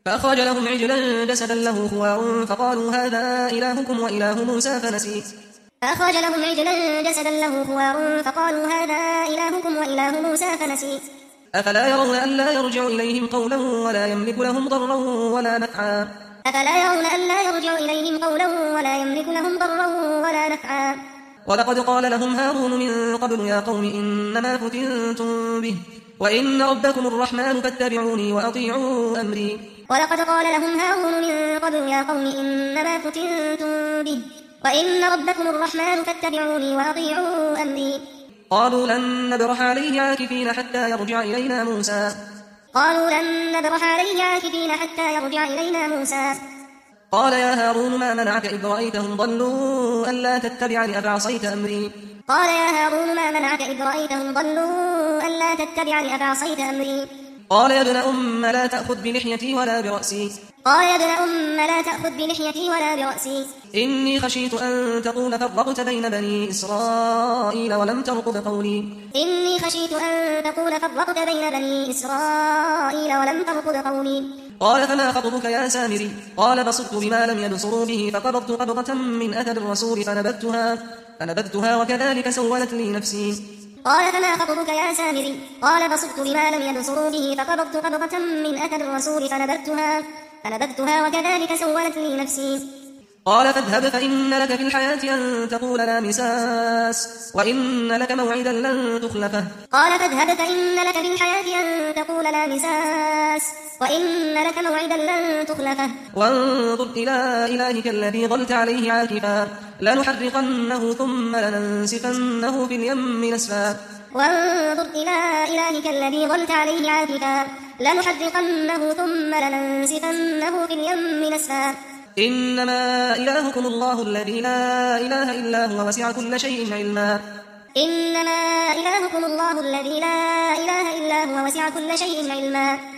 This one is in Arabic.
فأخرج لهم عجلا جسدا له خوار فقالوا هذا إلهكم وإله موسى فنسي فأخرج لهم عجلا جسدا له خوار فقالوا هذا إلهكم وإله موسى فنسي أفلا يرون ألا يرجع إليهم قولا ولا يملك لهم ضرا ولا نفعا أفلا يرون ألا يرجع إليهم قولا ولا يملك لهم ضرا ولا نفعا ولقد قال لهم هارون من قبل يا قوم إنما فتنتم به وإن ربكم الرحمن فاتبعوني وأطيعوا أمري ولقد قال لهم هارون من قبل يا قوم إنما فتنتم به وإن ربكم الرحمن فاتبعوني وأطيعوا أمري قالوا لن نبرح عليه عاكفين حتى يرجع إلينا موسى قالوا لن نبرح عليه عاكفين حتى يرجع إلينا موسى قال يا هارون ما منعك إذ رأيتهم ضلوا ألا تتبعني أفعصيت أمري قال يا هارون ما منعك إذ رأيتهم ضلوا ألا تتبعني أفعصيت أمري قال يا ابن أم لا تأخذ بلحيتي ولا برأسي قال يا ابن أم لا تأخذ بلحيتي ولا برأسي إني خشيت أن تقول فرقت بين بني إسرائيل ولم ترقب قولي إني خشيت أن تقول فرقت بين بني إسرائيل ولم ترقب قولي قال فما خطبك يا سامري قال بصرت بما لم يبصروا به فقبضت قبضة من أثر الرسول فنبذتها وكذلك سولت لي نفسي قال فما خطبك يا سامري قال بصرت بما لم يبصروا به فقبضت قبضة من أثر الرسول فنبذتها وكذلك سولت لي نفسي قال فاذهب فإن لك في الحياة أن تقول لا مساس وإن لك موعدا لن تخلفه قال فاذهب فإن لك في الحياة أن تقول لا مساس وإن لك موعدا لن تخلفه وانظر إلى إلهك الذي ظلت عليه عاكفا لنحرقنه ثم لننسفنه في اليم نسفا وانظر إلى إلهك الذي ظلت عليه عاكفا لنحرقنه ثم لننسفنه في اليم نسفا إنما إلهكم الله الذي لا إله إلا هو وسع كل شيء علما إنما إلهكم الله الذي لا إله إلا هو وسع كل شيء علما